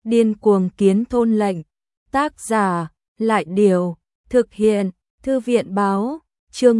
Điên cuồng kiến thôn lệnh. Tác giả, Lại Điều. Thực hiện, Thư viện Báo. Chương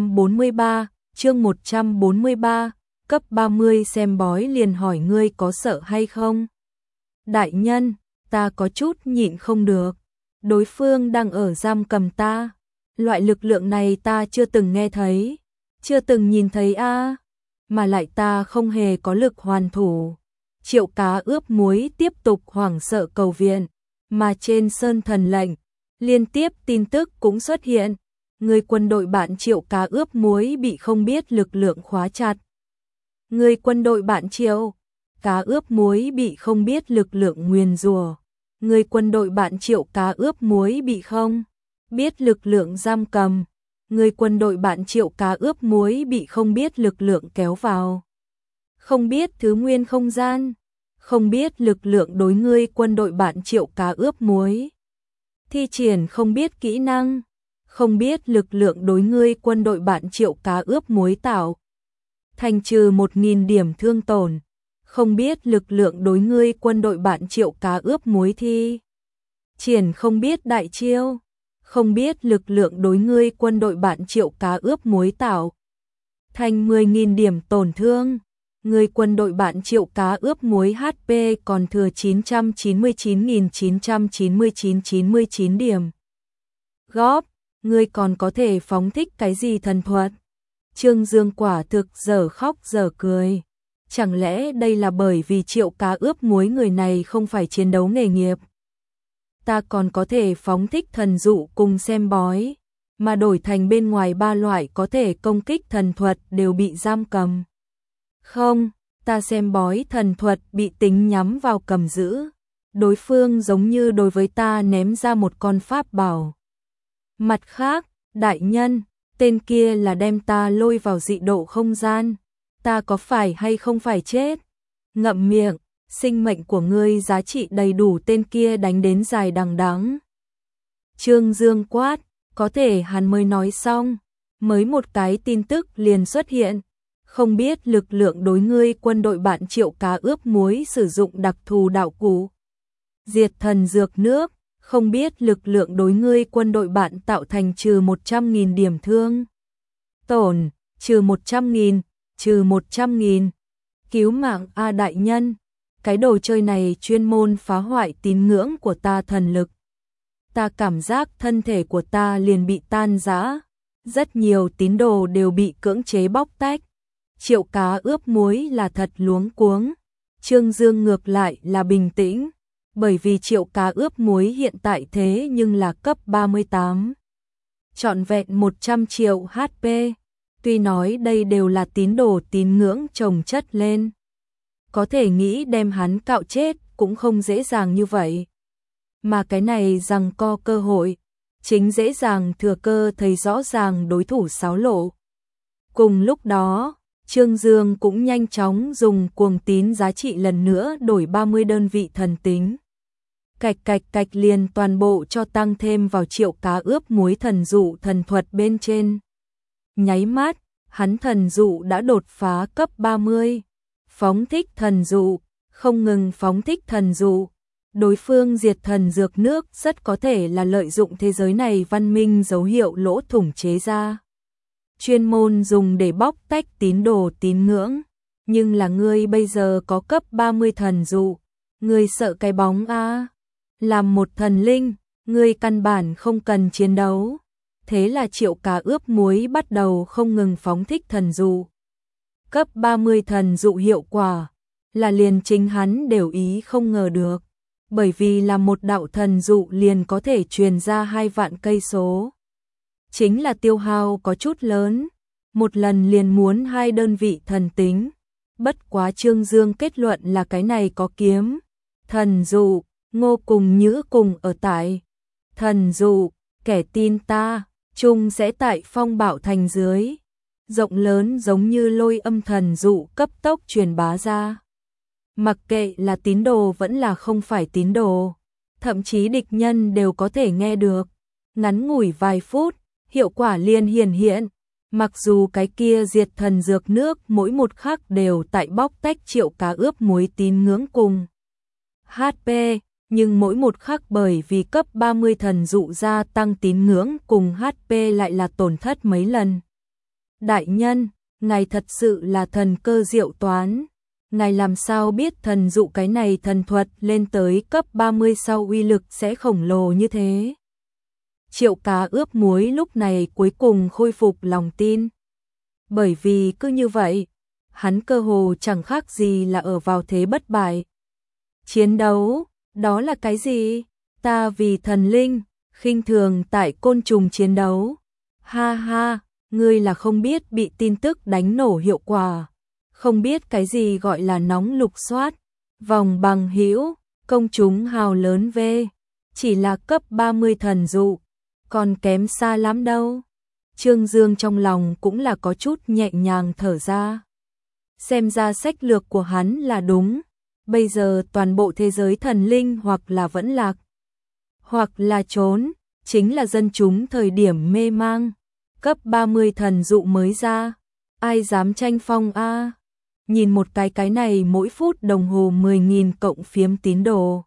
143, cấp 30 xem bói liền hỏi ngươi có sợ hay không? Đại nhân, ta có chút nhịn không được. Đối phương đang ở giam cầm ta. Loại lực lượng này ta chưa từng nghe thấy, chưa từng nhìn thấy a, mà lại ta không hề có lực hoàn thủ. Triệu Cá ướp muối tiếp tục hoảng sợ cầu viện, mà trên sơn thần lệnh, liên tiếp tin tức cũng xuất hiện. Người quân đội bạn Triệu Cá ướp muối bị không biết lực lượng khóa chặt. Người quân đội bạn Triệu Cá ướp muối bị không biết lực lượng nguyền rủa. Người quân đội bạn Triệu Cá ướp muối bị không biết lực lượng giam cầm. Người quân đội bạn Triệu Cá ướp muối bị không biết lực lượng kéo vào. Không biết thứ nguyên không gian. Không biết lực lượng đối ngươi quân đội bạn Triệu Cá ướp muối. Thi triển không biết kỹ năng. Không biết lực lượng đối ngươi quân đội bạn Triệu Cá ướp muối tạo thành trừ 1000 điểm thương tổn. Không biết lực lượng đối ngươi quân đội bạn Triệu Cá ướp muối thi triển không biết đại chiêu. Không biết lực lượng đối ngươi quân đội bạn Triệu Cá ướp muối tạo thành 10.000 điểm tổn thương. Ngươi quân đội bạn Triệu Cá ướp muối HP còn thừa 999.999 điểm. Góp, ngươi còn có thể phóng thích cái gì thần thuật? Trương Dương quả thực dở khóc dở cười. Chẳng lẽ đây là bởi vì Triệu Cá ướp muối người này không phải chiến đấu nghề nghiệp? Ta còn có thể phóng thích thần dụ cùng xem bói, mà đổi thành bên ngoài 3 loại có thể công kích thần thuật đều bị giam cầm. Không, ta xem bói thần thuật bị tính nhắm vào cầm giữ. Đối phương giống như đối với ta ném ra một con pháp bảo. Mặt khác, đại nhân, tên kia là đem ta lôi vào dị độ không gian. Ta có phải hay không phải chết? Ngậm miệng, sinh mệnh của ngươi giá trị đầy đủ, tên kia đánh đến dài đằng đẵng. Trương Dương quát, có thể hắn mới nói xong, mới một cái tin tức liền xuất hiện. Không biết lực lượng đối ngươi quân đội bạn Triệu Cá ướp muối sử dụng đặc thù đạo cụ diệt thần dược nước. Không biết lực lượng đối ngươi quân đội bạn tạo thành trừ 100.000 điểm thương tổn, trừ 100.000. Cứu mạng a đại nhân, cái đồ chơi này chuyên môn phá hoại tín ngưỡng của ta thần lực. Ta cảm giác thân thể của ta liền bị tan rã, rất nhiều tín đồ đều bị cưỡng chế bóc tách. Triệu Cá ướp muối là thật luống cuống. Trương Dương ngược lại là bình tĩnh, bởi vì Triệu Cá ướp muối hiện tại thế nhưng là cấp 38. Trọn vẹn 100 triệu HP. Tuy nói đây đều là tín đồ tín ngưỡng chồng chất lên, có thể nghĩ đem hắn cạo chết cũng không dễ dàng như vậy. Mà cái này rằng co cơ hội, chính dễ dàng thừa cơ thấy rõ ràng đối thủ xáo lộ. Cùng lúc đó, Trương Dương cũng nhanh chóng dùng cuồng tín giá trị lần nữa đổi 30 đơn vị thần tính. Cạch liền toàn bộ cho tăng thêm vào Triệu Cá ướp muối thần dụ thần thuật bên trên. Nháy mắt, hắn thần dụ đã đột phá cấp 30. Phóng thích thần dụ, không ngừng phóng thích thần dụ. Đối phương diệt thần dược nước rất có thể là lợi dụng thế giới này văn minh dấu hiệu lỗ thủng chế ra. Chuyên môn dùng để bóc tách tín đồ tín ngưỡng. Nhưng là ngươi bây giờ có cấp 30 thần dụ. Ngươi sợ cái bóng a? Làm một thần linh, ngươi căn bản không cần chiến đấu. Thế là Triệu Cá ướp muối bắt đầu không ngừng phóng thích thần dụ. Cấp 30 thần dụ hiệu quả là liền chính hắn đều ý không ngờ được, bởi vì là một đạo thần dụ liền có thể truyền ra 2 vạn cây số. Chính là tiêu hao có chút lớn, một lần liền muốn 2 đơn vị thần tính. Bất quá Trương Dương kết luận là cái này có kiếm. Thần dụ, Ngô cùng Nhữ cùng ở tại. Thần dụ, kẻ tin ta, chung sẽ tại Phong Bảo Thành dưới. Rộng lớn giống như lôi âm thần dụ cấp tốc truyền bá ra. Mặc kệ là tín đồ vẫn là không phải tín đồ, thậm chí địch nhân đều có thể nghe được. Ngắn ngủi vài phút, hiệu quả liền hiển hiện. Mặc dù cái kia diệt thần dược nước mỗi một khắc đều tại bóc tách Triệu Cá ướp muối tín ngưỡng cùng HP, nhưng mỗi một khắc bởi vì cấp 30 thần dụ gia tăng tín ngưỡng cùng HP lại là tổn thất mấy lần. Đại nhân, ngài thật sự là thần cơ diệu toán. Ngài làm sao biết thần dụ cái này thần thuật lên tới cấp 30 sau uy lực sẽ khổng lồ như thế? Triệu Cá ướp muối lúc này cuối cùng khôi phục lòng tin. Bởi vì cứ như vậy, hắn cơ hồ chẳng khác gì là ở vào thế bất bại. Chiến đấu, đó là cái gì? Ta vì thần linh, khinh thường tại côn trùng chiến đấu. Ha ha, ngươi là không biết bị tin tức đánh nổ hiệu quả. Không biết cái gì gọi là nóng lục soát. Vòng bằng hữu, công chúng hào lớn V. Chỉ là cấp 30 thần dụ, còn kém xa lắm đâu. Trương Dương trong lòng cũng là có chút nhẹ nhàng thở ra. Xem ra sách lược của hắn là đúng. Bây giờ toàn bộ thế giới thần linh hoặc là vẫn lạc, hoặc là trốn, chính là dân chúng thời điểm mê mang. Cấp 30 thần dụ mới ra, ai dám tranh phong a? Nhìn một cái này mỗi phút đồng hồ 10.000 cộng phiếm tín đồ,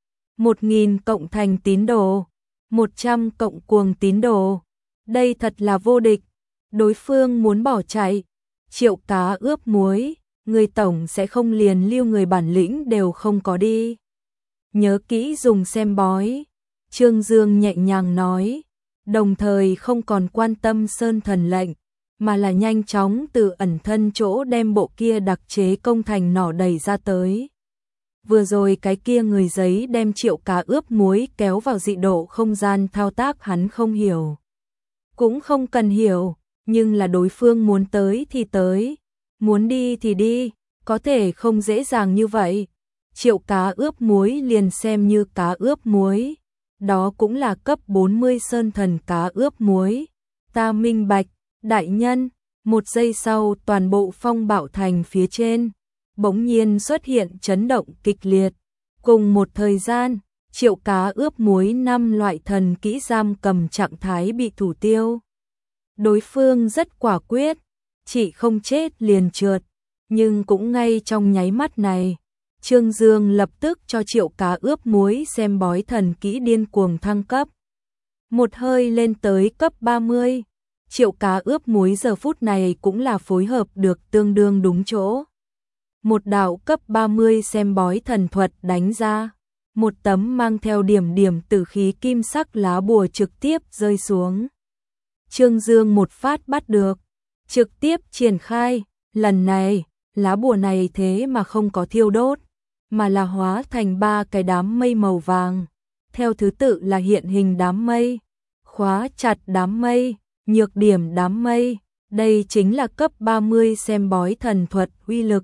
1.000 cộng thành tín đồ, 100 cộng cuồng tín đồ. Đây thật là vô địch. Đối phương muốn bỏ chạy. Triệu Cá ướp muối, người tổng sẽ không liền lưu người bản lĩnh đều không có đi. Nhớ kỹ dùng xem bói. Trương Dương nhẹ nhàng nói, đồng thời không còn quan tâm sơn thần lệnh, mà là nhanh chóng từ ẩn thân chỗ đem bộ kia đặc chế công thành nỏ đẩy ra tới. Vừa rồi cái kia người giấy đem Triệu Cá ướp muối kéo vào dị độ không gian thao tác hắn không hiểu. Cũng không cần hiểu, nhưng là đối phương muốn tới thì tới, muốn đi thì đi, có thể không dễ dàng như vậy. Triệu Cá ướp muối liền xem như cá ướp muối, đó cũng là cấp 40 sơn thần cá ướp muối. Ta minh bạch, đại nhân. Một giây sau toàn bộ phong bạo thành phía trên bỗng nhiên xuất hiện chấn động kịch liệt. Cùng một thời gian, Triệu Cá ướp muối 5 loại thần kỹ giam cầm trạng thái bị thủ tiêu. Đối phương rất quả quyết, chỉ không chết liền trượt, nhưng cũng ngay trong nháy mắt này, Trương Dương lập tức cho Triệu Cá ướp muối xem bói thần kỹ điên cuồng thăng cấp. Một hơi lên tới cấp 30, Triệu Cá ướp muối giờ phút này cũng là phối hợp được tương đương đúng chỗ. Một đạo cấp 30 xem bói thần thuật đánh ra, một tấm mang theo điểm điểm tử khí kim sắc lá bùa trực tiếp rơi xuống. Trương Dương một phát bắt được, trực tiếp triển khai, lần này, lá bùa này thế mà không có thiêu đốt, mà là hóa thành 3 cái đám mây màu vàng, theo thứ tự là hiện hình đám mây, khóa chặt đám mây, nhược điểm đám mây. Đây chính là cấp 30 xem bói thần thuật uy lực,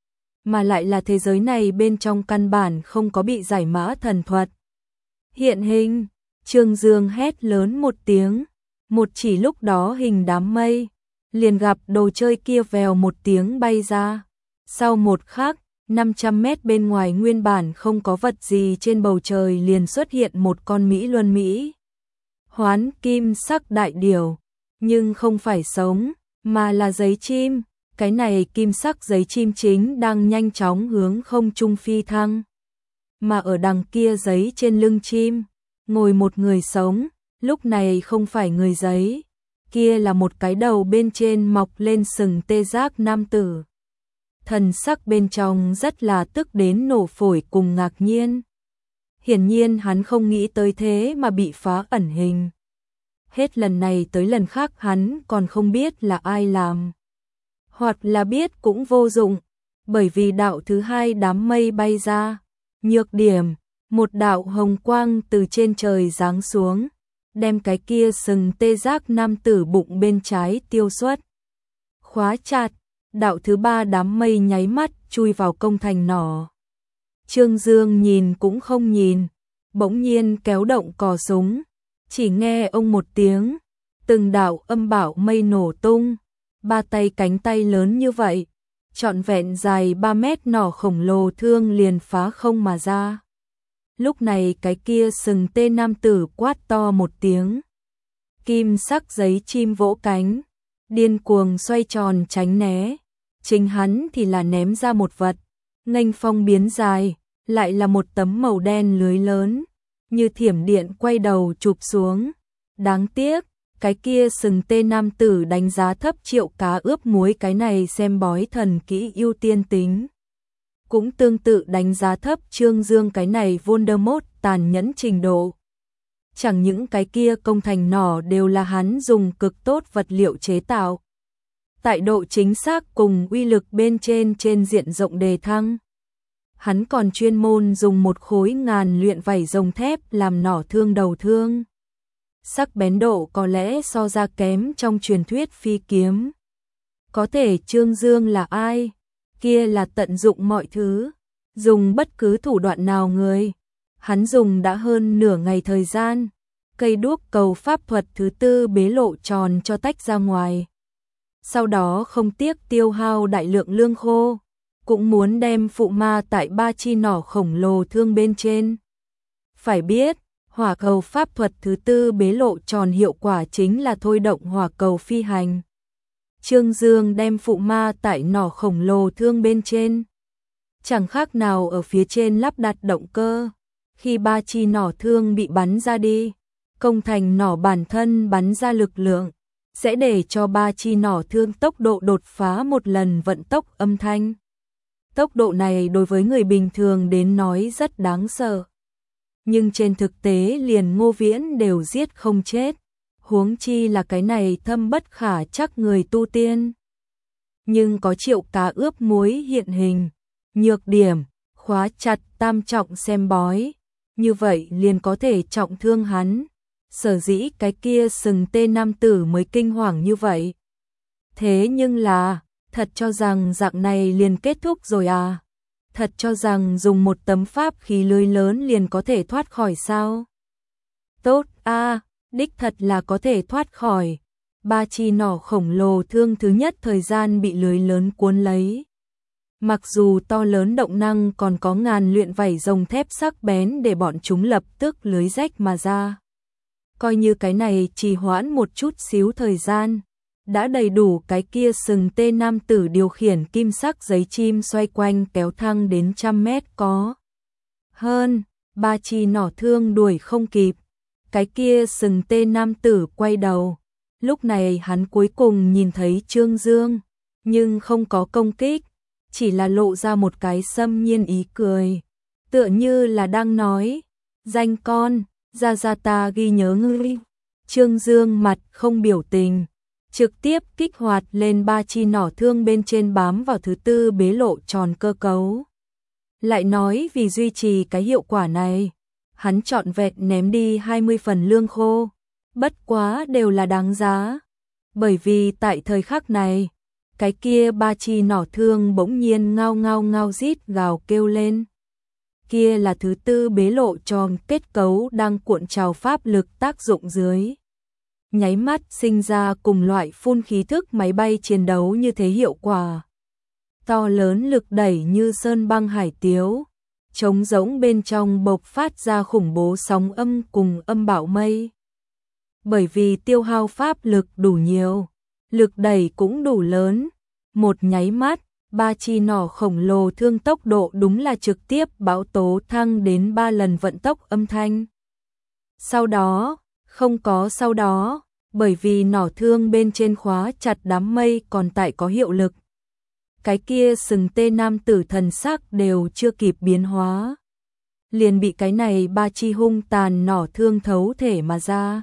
mà lại là thế giới này bên trong căn bản không có bị giải mã thần thuật. Hiện hình, Trương Dương hét lớn một tiếng, một chỉ lúc đó hình đám mây, liền gặp đồ chơi kia vèo một tiếng bay ra. Sau một khắc, 500 mét bên ngoài nguyên bản không có vật gì trên bầu trời liền xuất hiện một con Mỹ Luân Mỹ hoán kim sắc đại điểu, nhưng không phải sống, mà là giấy chim. Cái này kim sắc giấy chim chính đang nhanh chóng hướng không trung phi thăng. Mà ở đằng kia giấy trên lưng chim, ngồi một người sống, lúc này không phải người giấy, kia là một cái đầu bên trên mọc lên sừng tê giác nam tử. Thần sắc bên trong rất là tức đến nổ phổi cùng ngạc nhiên. Hiển nhiên hắn không nghĩ tới thế mà bị phá ẩn hình. Hết lần này tới lần khác hắn còn không biết là ai làm. Hoặc là biết cũng vô dụng, bởi vì đạo thứ hai đám mây bay ra. Nhược điểm, một đạo hồng quang từ trên trời giáng xuống, đem cái kia sừng tê giác nam tử bụng bên trái tiêu xuất. Khóa chặt, đạo thứ ba đám mây nháy mắt chui vào công thành nỏ. Trương Dương nhìn cũng không nhìn, bỗng nhiên kéo động cò súng, chỉ nghe ông một tiếng, từng đạo âm bảo mây nổ tung. 3 tay cánh tay lớn như vậy, trọn vẹn dài 3 mét nỏ khổng lồ thương liền phá không mà ra. Lúc này cái kia sừng tê nam tử quát to một tiếng. Kim sắc giấy chim vỗ cánh, điên cuồng xoay tròn tránh né. Chính hắn thì là ném ra một vật, nghênh phong biến dài, lại là một tấm màu đen lưới lớn, như thiểm điện quay đầu chụp xuống. Đáng tiếc, cái kia sừng tê nam tử đánh giá thấp Triệu Cá ướp muối cái này xem bói thần kỹ ưu tiên tính. Cũng tương tự đánh giá thấp Trương Dương cái này Voldemort tàn nhẫn trình độ. Chẳng những cái kia công thành nỏ đều là hắn dùng cực tốt vật liệu chế tạo. Tại độ chính xác cùng uy lực bên trên diện rộng đề thăng. Hắn còn chuyên môn dùng một khối ngàn luyện vảy rồng thép làm nỏ thương đầu thương. Sắc bén độ có lẽ so ra kém trong truyền thuyết phi kiếm. Có thể Trương Dương là ai? Kia là tận dụng mọi thứ, dùng bất cứ thủ đoạn nào người. Hắn dùng đã hơn nửa ngày thời gian, cây đuốc cầu pháp thuật thứ tư bế lộ tròn cho tách ra ngoài. Sau đó không tiếc tiêu hao đại lượng lương khô, cũng muốn đem phụ ma tại ba chi nỏ khổng lồ thương bên trên. Phải biết, hỏa cầu pháp thuật thứ tư bế lộ tròn hiệu quả chính là thôi động hỏa cầu phi hành. Trương Dương đem phụ ma tại nỏ khổng lồ thương bên trên. Chẳng khác nào ở phía trên lắp đặt động cơ. Khi ba chi nỏ thương bị bắn ra đi, công thành nỏ bản thân bắn ra lực lượng, sẽ để cho ba chi nỏ thương tốc độ đột phá một lần vận tốc âm thanh. Tốc độ này đối với người bình thường đến nói rất đáng sợ. Nhưng trên thực tế liền Ngô Viễn đều giết không chết. Huống chi là cái này thâm bất khả chắc người tu tiên. Nhưng có Triệu Cá ướp muối hiện hình, nhược điểm, khóa chặt tam trọng xem bói, như vậy liền có thể trọng thương hắn. Sở dĩ cái kia sừng tê nam tử mới kinh hoàng như vậy. Thế nhưng là, thật cho rằng dạng này liền kết thúc rồi à? Thật cho rằng dùng một tấm pháp khí lưới lớn liền có thể thoát khỏi sao? Tốt a, đích thật là có thể thoát khỏi. Ba chi nỏ khổng lồ thương thứ nhất thời gian bị lưới lớn cuốn lấy. Mặc dù to lớn động năng còn có ngàn luyện vảy rồng thép sắc bén để bọn chúng lập tức lưới rách mà ra. Coi như cái này trì hoãn một chút xíu thời gian, đã đầy đủ cái kia sừng tê nam tử điều khiển kim sắc giấy chim xoay quanh kéo thăng đến 100 mét có. Hơn, ba chi nỏ thương đuổi không kịp. Cái kia sừng tê nam tử quay đầu. Lúc này hắn cuối cùng nhìn thấy Trương Dương, nhưng không có công kích, chỉ là lộ ra một cái xâm nhiên ý cười. Tựa như là đang nói, danh con, ra ta ghi nhớ ngươi. Trương Dương mặt không biểu tình, trực tiếp kích hoạt lên ba chi nỏ thương bên trên bám vào thứ tư bế lộ tròn cơ cấu. Lại nói vì duy trì cái hiệu quả này, hắn trọn vẹn ném đi 20 phần lương khô, bất quá đều là đáng giá. Bởi vì tại thời khắc này, cái kia ba chi nỏ thương bỗng nhiên ngao rít gào kêu lên. Kia là thứ tư bế lộ tròn kết cấu đang cuộn trào pháp lực tác dụng dưới. Nháy mắt sinh ra cùng loại phun khí thức máy bay chiến đấu như thế hiệu quả. To lớn lực đẩy như sơn băng hải tiếu, trống rỗng bên trong bộc phát ra khủng bố sóng âm cùng âm bão mây. Bởi vì tiêu hao pháp lực đủ nhiều, lực đẩy cũng đủ lớn, một nháy mắt, ba chi nỏ khổng lồ thương tốc độ đúng là trực tiếp bão tố thăng đến 3 lần vận tốc âm thanh. Sau đó, không có sau đó, bởi vì nỏ thương bên trên khóa chặt đám mây còn tại có hiệu lực. Cái kia sừng tê nam tử thần sắc đều chưa kịp biến hóa. Liền bị cái này ba chi hung tàn nỏ thương thấu thể mà ra.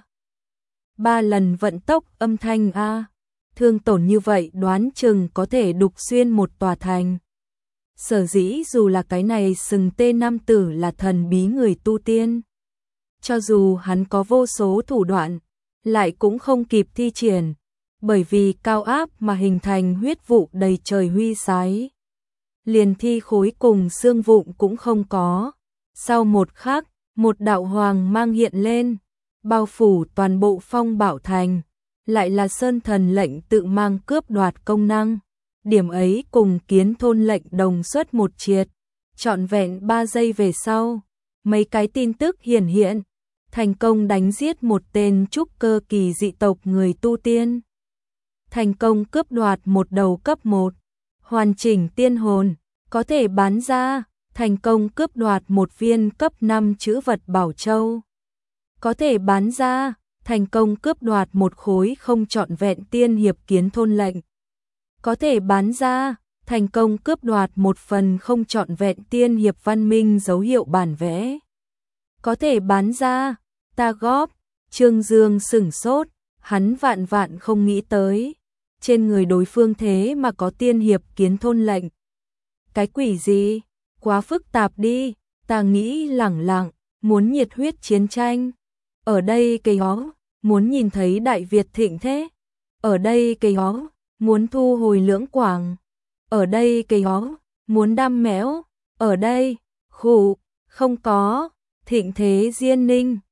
3 lần vận tốc âm thanh a, thương tổn như vậy đoán chừng có thể đục xuyên một tòa thành. Sở dĩ dù là cái này sừng tê nam tử là thần bí người tu tiên, cho dù hắn có vô số thủ đoạn, lại cũng không kịp thi triển, bởi vì cao áp mà hình thành huyết vụ đầy trời huy sái. Liền thi khối cùng xương vụn cũng không có. Sau một khắc, một đạo hoàng mang hiện lên, bao phủ toàn bộ Phong Bảo Thành, lại là sơn thần lệnh tự mang cướp đoạt công năng. Điểm ấy cùng kiến thôn lệnh đồng xuất một triệt, trọn vẹn 3 giây về sau, mấy cái tin tức hiển hiện, thành công đánh giết một tên trúc cơ kỳ dị tộc người tu tiên. Thành công cướp đoạt một đầu cấp 1, hoàn chỉnh tiên hồn, có thể bán ra, thành công cướp đoạt một viên cấp 5 trữ vật bảo châu. Có thể bán ra, thành công cướp đoạt một khối không trọn vẹn tiên hiệp kiến thôn lệnh. Có thể bán ra, thành công cướp đoạt một phần không trọn vẹn tiên hiệp văn minh dấu hiệu bản vẽ. Có thể bán ra, ta góp. Trương Dương sửng sốt, hắn vạn vạn không nghĩ tới. Trên người đối phương thế mà có tiên hiệp kiến thôn lệnh. Cái quỷ gì? Quá phức tạp đi, ta nghĩ lẳng lặng, muốn nhiệt huyết chiến tranh. Ở đây cây hó, muốn nhìn thấy Đại Việt thịnh thế. Ở đây cây hó, muốn thu hồi Lưỡng Quảng. Ở đây cây hó, muốn đam mẽo. Ở đây, khủ, không có, thịnh thế Diên Ninh.